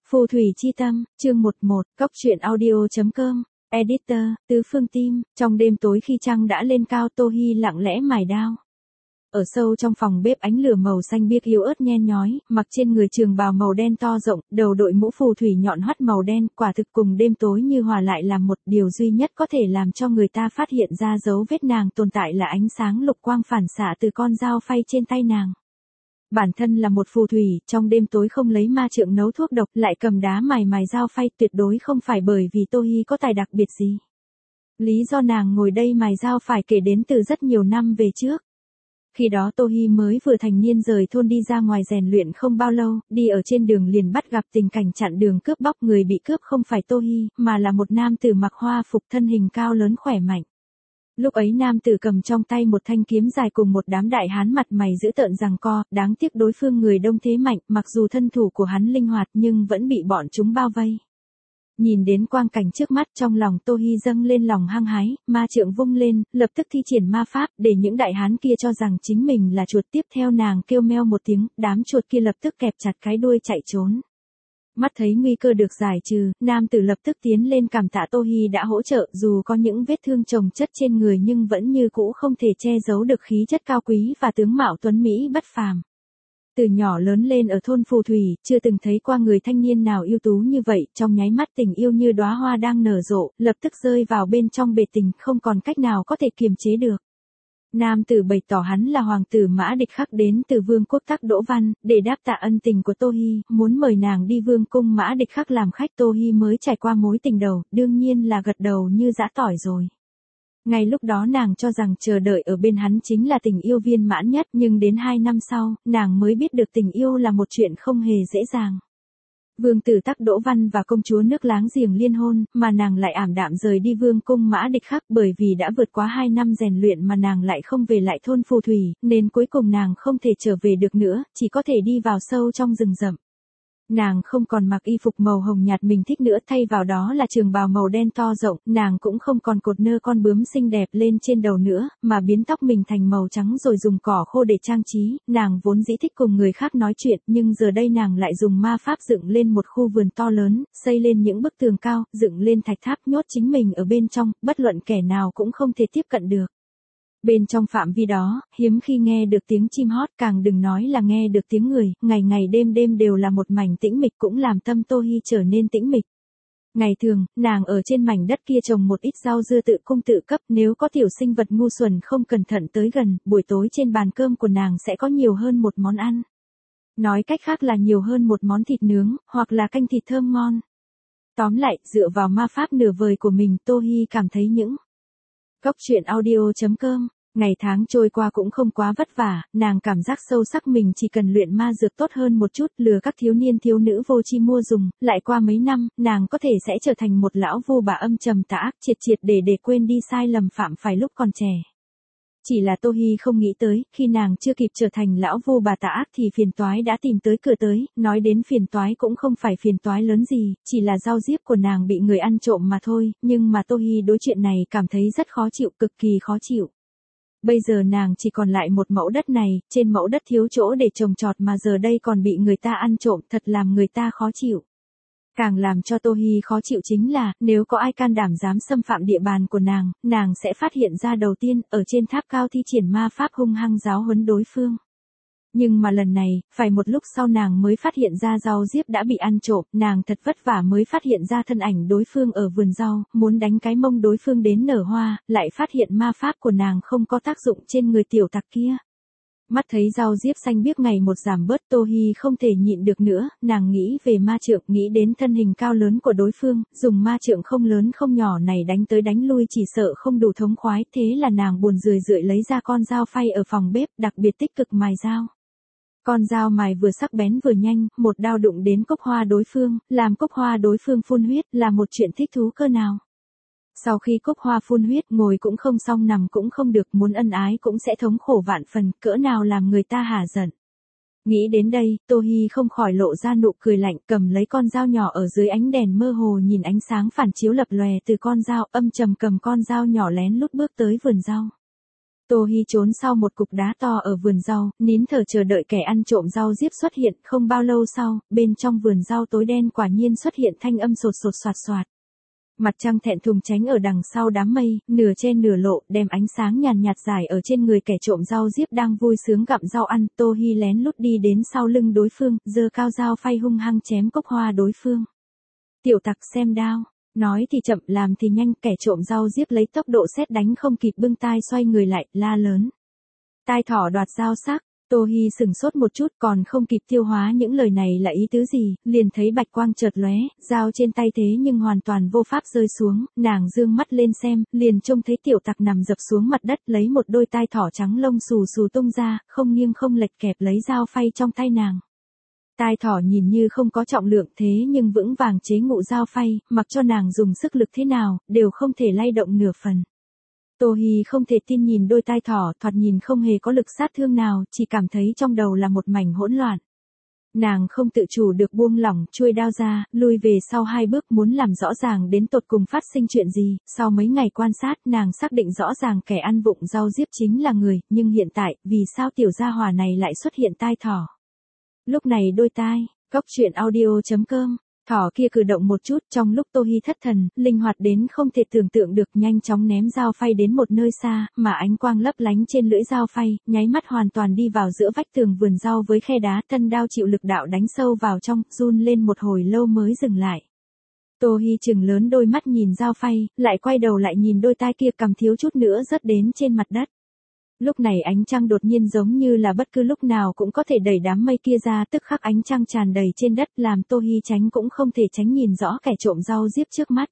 Phù thủy chi tâm, chương 11, cốc truyện audio.com, editor, Tứ Phương Tim, trong đêm tối khi trăng đã lên cao Tô Hi lặng lẽ mài đao. Ở sâu trong phòng bếp ánh lửa màu xanh biếc yếu ớt nhen nhói, mặc trên người trường bào màu đen to rộng, đầu đội mũ phù thủy nhọn hoắt màu đen, quả thực cùng đêm tối như hòa lại làm một. Điều duy nhất có thể làm cho người ta phát hiện ra dấu vết nàng tồn tại là ánh sáng lục quang phản xạ từ con dao phay trên tay nàng. Bản thân là một phù thủy, trong đêm tối không lấy ma trượng nấu thuốc độc, lại cầm đá mài dao phay, tuyệt đối không phải bởi vì Tô Hi có tài đặc biệt gì. Lý do nàng ngồi đây mài dao phải kể đến từ rất nhiều năm về trước. Khi đó Tô Hi mới vừa thành niên rời thôn đi ra ngoài rèn luyện không bao lâu, đi ở trên đường liền bắt gặp tình cảnh chặn đường cướp bóc. Người bị cướp không phải Tô Hi, mà là một nam tử mặc hoa phục, thân hình cao lớn khỏe mạnh. Lúc ấy nam tử cầm trong tay một thanh kiếm dài cùng một đám đại hán mặt mày dữ tợn giằng co, đáng tiếc đối phương người đông thế mạnh, mặc dù thân thủ của hắn linh hoạt nhưng vẫn bị bọn chúng bao vây. Nhìn đến quang cảnh trước mắt, trong lòng Tô Hi dâng lên lòng hăng hái, ma trượng vung lên, lập tức thi triển ma pháp, để những đại hán kia cho rằng chính mình là chuột. Tiếp theo nàng kêu meo một tiếng, đám chuột kia lập tức kẹp chặt cái đuôi chạy trốn. Mắt thấy nguy cơ được giải trừ, nam tử lập tức tiến lên cảm tạ Tô Hi đã hỗ trợ, dù có những vết thương chồng chất trên người nhưng vẫn như cũ không thể che giấu được khí chất cao quý và tướng mạo tuấn mỹ bất phàm. Từ nhỏ lớn lên ở thôn phù thủy, chưa từng thấy qua người thanh niên nào ưu tú như vậy, trong nháy mắt tình yêu như đóa hoa đang nở rộ, lập tức rơi vào bên trong bể tình, không còn cách nào có thể kiềm chế được. Nam tử bày tỏ hắn là hoàng tử Mã Địch Khắc đến từ vương quốc Tắc Đỗ Văn, để đáp tạ ân tình của Tô Hi, muốn mời nàng đi vương cung Mã Địch Khắc làm khách. Tô Hi mới trải qua mối tình đầu, đương nhiên là gật đầu như giã tỏi rồi. Ngay lúc đó nàng cho rằng chờ đợi ở bên hắn chính là tình yêu viên mãn nhất, nhưng đến 2 năm sau, nàng mới biết được tình yêu là một chuyện không hề dễ dàng. Vương tử Tắc Đỗ Văn và công chúa nước láng giềng liên hôn, mà nàng lại ảm đạm rời đi vương cung Mã Địch Khắc, bởi vì đã vượt quá 2 năm rèn luyện mà nàng lại không về lại thôn phù thủy, nên cuối cùng nàng không thể trở về được nữa, chỉ có thể đi vào sâu trong rừng rậm. Nàng không còn mặc y phục màu hồng nhạt mình thích nữa, thay vào đó là trường bào màu đen to rộng, nàng cũng không còn cột nơ con bướm xinh đẹp lên trên đầu nữa, mà biến tóc mình thành màu trắng rồi dùng cỏ khô để trang trí. Nàng vốn dĩ thích cùng người khác nói chuyện, nhưng giờ đây nàng lại dùng ma pháp dựng lên một khu vườn to lớn, xây lên những bức tường cao, dựng lên thạch tháp, nhốt chính mình ở bên trong, bất luận kẻ nào cũng không thể tiếp cận được. Bên trong phạm vi đó, hiếm khi nghe được tiếng chim hót, càng đừng nói là nghe được tiếng người, ngày ngày đêm đều là một mảnh tĩnh mịch, cũng làm tâm Tô Hi trở nên tĩnh mịch. Ngày thường, nàng ở trên mảnh đất kia trồng một ít rau dưa tự cung tự cấp, nếu có tiểu sinh vật ngu xuẩn không cẩn thận tới gần, buổi tối trên bàn cơm của nàng sẽ có nhiều hơn một món ăn. Nói cách khác là nhiều hơn một món thịt nướng, hoặc là canh thịt thơm ngon. Tóm lại, dựa vào ma pháp nửa vời của mình, Tô Hi cảm thấy những cốc truyện audio.com, ngày tháng trôi qua cũng không quá vất vả, nàng cảm giác sâu sắc mình chỉ cần luyện ma dược tốt hơn một chút, lừa các thiếu niên thiếu nữ vô tri mua dùng, lại qua mấy năm, nàng có thể sẽ trở thành một lão vu bà âm trầm tà ác, triệt để quên đi sai lầm phạm phải lúc còn trẻ. Chỉ là Tô Hi không nghĩ tới, khi nàng chưa kịp trở thành lão vu bà tà ác thì phiền toái đã tìm tới cửa tới. Nói đến phiền toái cũng không phải phiền toái lớn gì, chỉ là rau diếp của nàng bị người ăn trộm mà thôi, nhưng mà Tô Hi đối chuyện này cảm thấy rất khó chịu, cực kỳ khó chịu. Bây giờ nàng chỉ còn lại một mẫu đất này, trên mẫu đất thiếu chỗ để trồng trọt mà giờ đây còn bị người ta ăn trộm, thật làm người ta khó chịu. Càng làm cho Tô Hi khó chịu chính là, nếu có ai can đảm dám xâm phạm địa bàn của nàng sẽ phát hiện ra đầu tiên, ở trên tháp cao thi triển ma pháp hung hăng giáo huấn đối phương. Nhưng mà lần này, phải một lúc sau nàng mới phát hiện ra rau diếp đã bị ăn trộm, nàng thật vất vả mới phát hiện ra thân ảnh đối phương ở vườn rau, muốn đánh cái mông đối phương đến nở hoa, lại phát hiện ma pháp của nàng không có tác dụng trên người tiểu tặc kia. Mắt thấy rau diếp xanh biếc ngày một giảm bớt, Tô Hi không thể nhịn được nữa, nàng nghĩ về ma trượng, nghĩ đến thân hình cao lớn của đối phương, dùng ma trượng không lớn không nhỏ này đánh tới đánh lui chỉ sợ không đủ thống khoái, thế là nàng buồn rười lấy ra con dao phay ở phòng bếp, đặc biệt tích cực mài dao. Con dao mài vừa sắc bén vừa nhanh, một đao đụng đến cốc hoa đối phương, làm cốc hoa đối phương phun huyết, là một chuyện thích thú cơ nào. Sau khi cốc hoa phun huyết, ngồi cũng không xong nằm cũng không được, muốn ân ái cũng sẽ thống khổ vạn phần, cỡ nào làm người ta hả giận. Nghĩ đến đây, Tô Hi không khỏi lộ ra nụ cười lạnh, cầm lấy con dao nhỏ ở dưới ánh đèn mơ hồ, nhìn ánh sáng phản chiếu lập lòe từ con dao, âm trầm cầm con dao nhỏ lén lút bước tới vườn rau. Tô Hi trốn sau một cục đá to ở vườn rau, nín thở chờ đợi kẻ ăn trộm rau diếp xuất hiện. Không bao lâu sau, bên trong vườn rau tối đen quả nhiên xuất hiện thanh âm sột sột soạt soạt. Mặt trăng thẹn thùng tránh ở đằng sau đám mây, nửa che nửa lộ, đem ánh sáng nhàn nhạt rải ở trên người kẻ trộm rau diếp đang vui sướng gặm rau ăn. Tô Hi lén lút đi đến sau lưng đối phương, giơ cao dao phay hung hăng chém cốc hoa đối phương. Tiểu tặc xem đao. Nói thì chậm làm thì nhanh, kẻ trộm rau diếp lấy tốc độ sét đánh không kịp bưng tai xoay người lại, la lớn. Tai thỏ đoạt dao sắc. Tô Hi sừng sốt một chút, còn không kịp tiêu hóa những lời này là ý tứ gì, liền thấy bạch quang chợt lóe, dao trên tay thế nhưng hoàn toàn vô pháp rơi xuống, nàng dương mắt lên xem, liền trông thấy tiểu tặc nằm dập xuống mặt đất, lấy một đôi tai thỏ trắng lông xù xù tung ra, không nghiêng không lệch kẹp lấy dao phay trong tay nàng. Tai thỏ nhìn như không có trọng lượng thế nhưng vững vàng chế ngự dao phay, mặc cho nàng dùng sức lực thế nào, đều không thể lay động nửa phần. Tô Hi không thể tin nhìn đôi tai thỏ, thoạt nhìn không hề có lực sát thương nào, chỉ cảm thấy trong đầu là một mảnh hỗn loạn. Nàng không tự chủ được buông lỏng chuôi đao ra, lui về sau 2 bước muốn làm rõ ràng đến tột cùng phát sinh chuyện gì. Sau mấy ngày quan sát, nàng xác định rõ ràng kẻ ăn vụng rau diếp chính là người, nhưng hiện tại, vì sao tiểu gia hỏa này lại xuất hiện tai thỏ? Lúc này đôi tai, Cốc truyện audio.com. Thỏ kia cử động một chút, trong lúc Tô Hi thất thần, linh hoạt đến không thể tưởng tượng được, nhanh chóng ném dao phay đến một nơi xa, mà ánh quang lấp lánh trên lưỡi dao phay, nháy mắt hoàn toàn đi vào giữa vách tường vườn rau với khe đá, thân đao chịu lực đạo đánh sâu vào trong, run lên một hồi lâu mới dừng lại. Tô Hi trừng lớn đôi mắt nhìn dao phay, lại quay đầu lại nhìn đôi tai kia, cầm thiếu chút nữa rớt đến trên mặt đất. Lúc này ánh trăng đột nhiên giống như là bất cứ lúc nào cũng có thể đẩy đám mây kia ra, tức khắc ánh trăng tràn đầy trên đất, làm Tô Hi tránh cũng không thể tránh nhìn rõ kẻ trộm rau diếp trước mắt.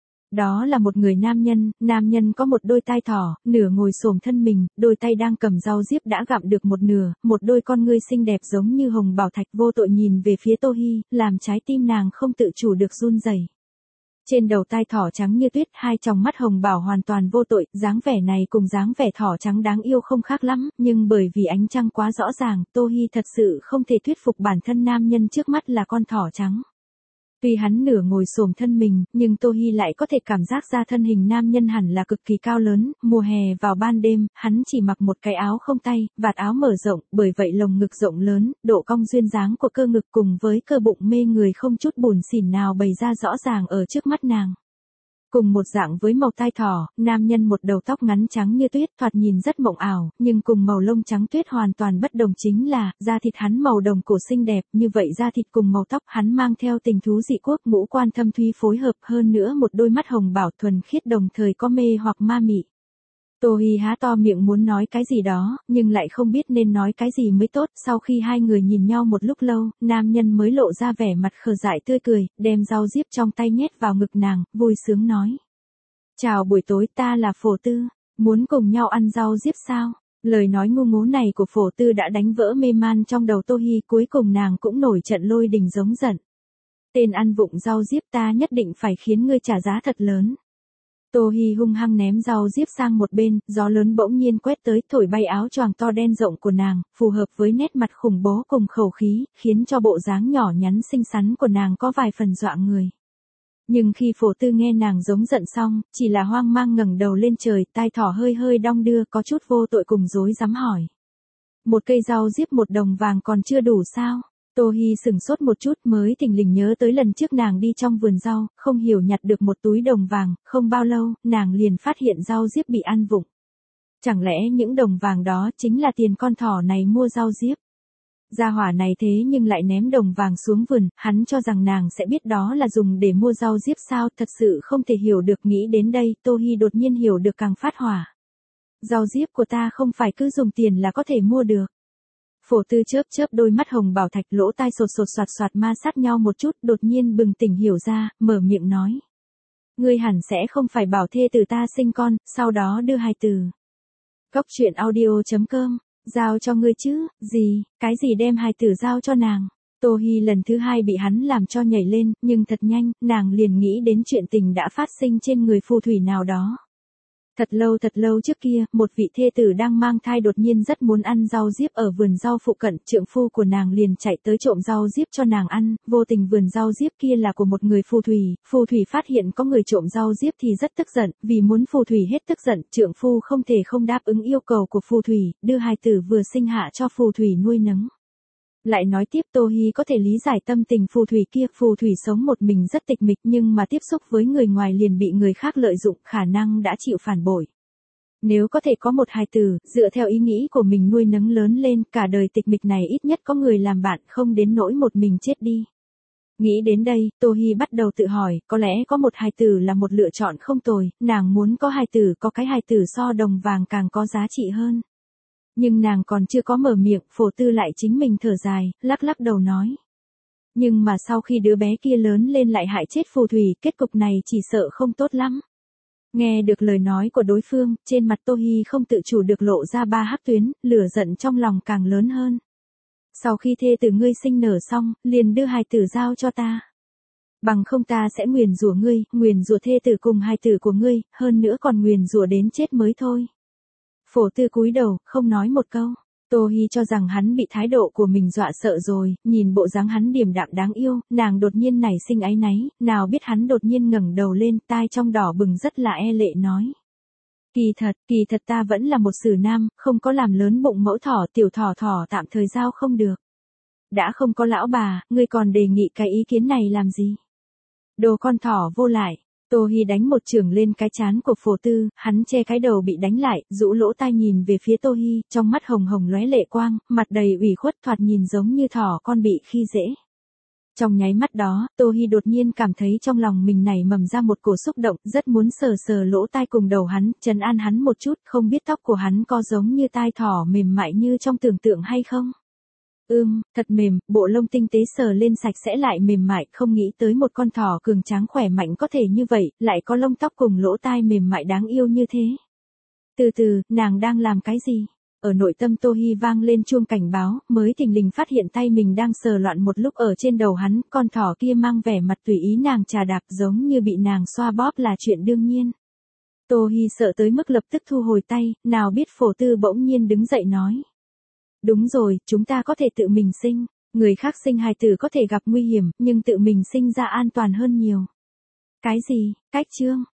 Đó là một người nam nhân có một đôi tai thỏ, nửa ngồi xổm thân mình, đôi tay đang cầm rau diếp đã gặm được một nửa, một đôi con ngươi xinh đẹp giống như hồng bảo thạch vô tội nhìn về phía Tô Hi, làm trái tim nàng không tự chủ được run rẩy. Trên đầu tai thỏ trắng như tuyết, 2 tròng mắt hồng bảo hoàn toàn vô tội, dáng vẻ này cùng dáng vẻ thỏ trắng đáng yêu không khác lắm, nhưng bởi vì ánh trăng quá rõ ràng, Tô Hi thật sự không thể thuyết phục bản thân nam nhân trước mắt là con thỏ trắng. Tuy hắn nửa ngồi xổm thân mình, nhưng Tô Hi lại có thể cảm giác ra thân hình nam nhân hẳn là cực kỳ cao lớn, mùa hè vào ban đêm, hắn chỉ mặc một cái áo không tay, vạt áo mở rộng, bởi vậy lồng ngực rộng lớn, độ cong duyên dáng của cơ ngực cùng với cơ bụng mê người không chút bủn xỉn nào bày ra rõ ràng ở trước mắt nàng. Cùng một dạng với màu tai thỏ, nam nhân một đầu tóc ngắn trắng như tuyết, thoạt nhìn rất mộng ảo, nhưng cùng màu lông trắng tuyết hoàn toàn bất đồng chính là, da thịt hắn màu đồng cổ xinh đẹp, như vậy da thịt cùng màu tóc hắn mang theo tình thú dị quốc, ngũ quan thâm thúy phối hợp, hơn nữa một đôi mắt hồng bảo thuần khiết đồng thời có mê hoặc ma mị. Tô Hi há to miệng muốn nói cái gì đó, nhưng lại không biết nên nói cái gì mới tốt. Sau khi hai người nhìn nhau một lúc lâu, nam nhân mới lộ ra vẻ mặt khờ dại tươi cười, đem rau diếp trong tay nhét vào ngực nàng, vui sướng nói. Chào buổi tối, ta là Phổ Tư, muốn cùng nhau ăn rau diếp sao? Lời nói ngu ngố này của Phổ Tư đã đánh vỡ mê man trong đầu Tô Hi, cuối cùng nàng cũng nổi trận lôi đình giống giận. Tên ăn vụng rau diếp, ta nhất định phải khiến ngươi trả giá thật lớn. Tô Hi hung hăng ném rau diếp sang một bên, gió lớn bỗng nhiên quét tới, thổi bay áo choàng to đen rộng của nàng, phù hợp với nét mặt khủng bố cùng khẩu khí, khiến cho bộ dáng nhỏ nhắn xinh xắn của nàng có vài phần dọa người. Nhưng khi Phổ Tư nghe nàng giống giận xong, chỉ là hoang mang ngẩng đầu lên trời, tai thỏ hơi hơi đong đưa, có chút vô tội cùng rối rắm hỏi. Một cây rau diếp 1 đồng vàng còn chưa đủ sao? Tô Hi sững sốt một chút mới thình lình nhớ tới lần trước nàng đi trong vườn rau, không hiểu nhặt được một túi đồng vàng, không bao lâu, nàng liền phát hiện rau diếp bị ăn vụng. Chẳng lẽ những đồng vàng đó chính là tiền con thỏ này mua rau diếp? Gia hỏa này thế nhưng lại ném đồng vàng xuống vườn, hắn cho rằng nàng sẽ biết đó là dùng để mua rau diếp sao, thật sự không thể hiểu được. Nghĩ đến đây, Tô Hi đột nhiên hiểu được càng phát hỏa. Rau diếp của ta không phải cứ dùng tiền là có thể mua được. Phổ Tư chớp chớp đôi mắt hồng bảo thạch, lỗ tai sột sột soạt soạt ma sát nhau một chút, đột nhiên bừng tỉnh hiểu ra, mở miệng nói. Ngươi hẳn sẽ không phải bảo thê tử ta sinh con, sau đó đưa hài tử. Cốc truyện audio.com, giao cho ngươi chứ, gì, cái gì đem hài tử giao cho nàng. Tô Hi lần thứ 2 bị hắn làm cho nhảy lên, nhưng thật nhanh, nàng liền nghĩ đến chuyện tình đã phát sinh trên người phù thủy nào đó. Thật lâu trước kia, một vị thê tử đang mang thai đột nhiên rất muốn ăn rau diếp ở vườn rau phụ cận, trượng phu của nàng liền chạy tới trộm rau diếp cho nàng ăn, vô tình vườn rau diếp kia là của một người phù thủy phát hiện có người trộm rau diếp thì rất tức giận, vì muốn phù thủy hết tức giận, trượng phu không thể không đáp ứng yêu cầu của phù thủy, đưa hài tử vừa sinh hạ cho phù thủy nuôi nấng. Lại nói tiếp Tô Hi có thể lý giải tâm tình phù thủy kia, phù thủy sống một mình rất tịch mịch nhưng mà tiếp xúc với người ngoài liền bị người khác lợi dụng, khả năng đã chịu phản bội. Nếu có thể có một hài tử, dựa theo ý nghĩ của mình nuôi nấng lớn lên, cả đời tịch mịch này ít nhất có người làm bạn, không đến nỗi một mình chết đi. Nghĩ đến đây, Tô Hi bắt đầu tự hỏi, có lẽ có một hài tử là một lựa chọn không tồi, nàng muốn có hài tử, có cái hài tử so đồng vàng càng có giá trị hơn. Nhưng nàng còn chưa có mở miệng, Phổ Tư lại chính mình thở dài, lắc lắc đầu nói. Nhưng mà sau khi đứa bé kia lớn lên lại hại chết phù thủy, kết cục này chỉ sợ không tốt lắm. Nghe được lời nói của đối phương, trên mặt Tô Hi không tự chủ được lộ ra 3 hắc tuyến, lửa giận trong lòng càng lớn hơn. Sau khi thê tử ngươi sinh nở xong, liền đưa hài tử giao cho ta. Bằng không ta sẽ nguyền rủa ngươi, nguyền rủa thê tử cùng hài tử của ngươi, hơn nữa còn nguyền rủa đến chết mới thôi. Phổ Tư cúi đầu, không nói một câu. Tô Hi cho rằng hắn bị thái độ của mình dọa sợ rồi, nhìn bộ dáng hắn điềm đạm đáng yêu, nàng đột nhiên nảy sinh áy náy, nào biết hắn đột nhiên ngẩng đầu lên, tai trong đỏ bừng rất là e lệ nói. Kỳ thật ta vẫn là một sử nam, không có làm lớn bụng mẫu thỏ, tiểu thỏ tạm thời giao không được. Đã không có lão bà, ngươi còn đề nghị cái ý kiến này làm gì? Đồ con thỏ vô lại. Tô Hi đánh một chưởng lên cái trán của Phổ Tư, hắn che cái đầu bị đánh lại, rũ lỗ tai nhìn về phía Tô Hi, trong mắt hồng hồng lóe lệ quang, mặt đầy ủy khuất thoạt nhìn giống như thỏ con bị khi dễ. Trong nháy mắt đó, Tô Hi đột nhiên cảm thấy trong lòng mình nảy mầm ra một cổ xúc động, rất muốn sờ sờ lỗ tai cùng đầu hắn, trấn an hắn một chút, không biết tóc của hắn có giống như tai thỏ mềm mại như trong tưởng tượng hay không? Thật mềm, bộ lông tinh tế sờ lên sạch sẽ lại mềm mại, không nghĩ tới một con thỏ cường tráng khỏe mạnh có thể như vậy, lại có lông tóc cùng lỗ tai mềm mại đáng yêu như thế. Từ từ, nàng đang làm cái gì? Ở nội tâm Tô Hi vang lên chuông cảnh báo, mới thình lình phát hiện tay mình đang sờ loạn một lúc ở trên đầu hắn, con thỏ kia mang vẻ mặt tùy ý nàng chà đạp giống như bị nàng xoa bóp là chuyện đương nhiên. Tô Hi sợ tới mức lập tức thu hồi tay, nào biết Phổ Tư bỗng nhiên đứng dậy nói. Đúng rồi, chúng ta có thể tự mình sinh, người khác sinh hài tử có thể gặp nguy hiểm, nhưng tự mình sinh ra an toàn hơn nhiều. Cái gì, cách chương?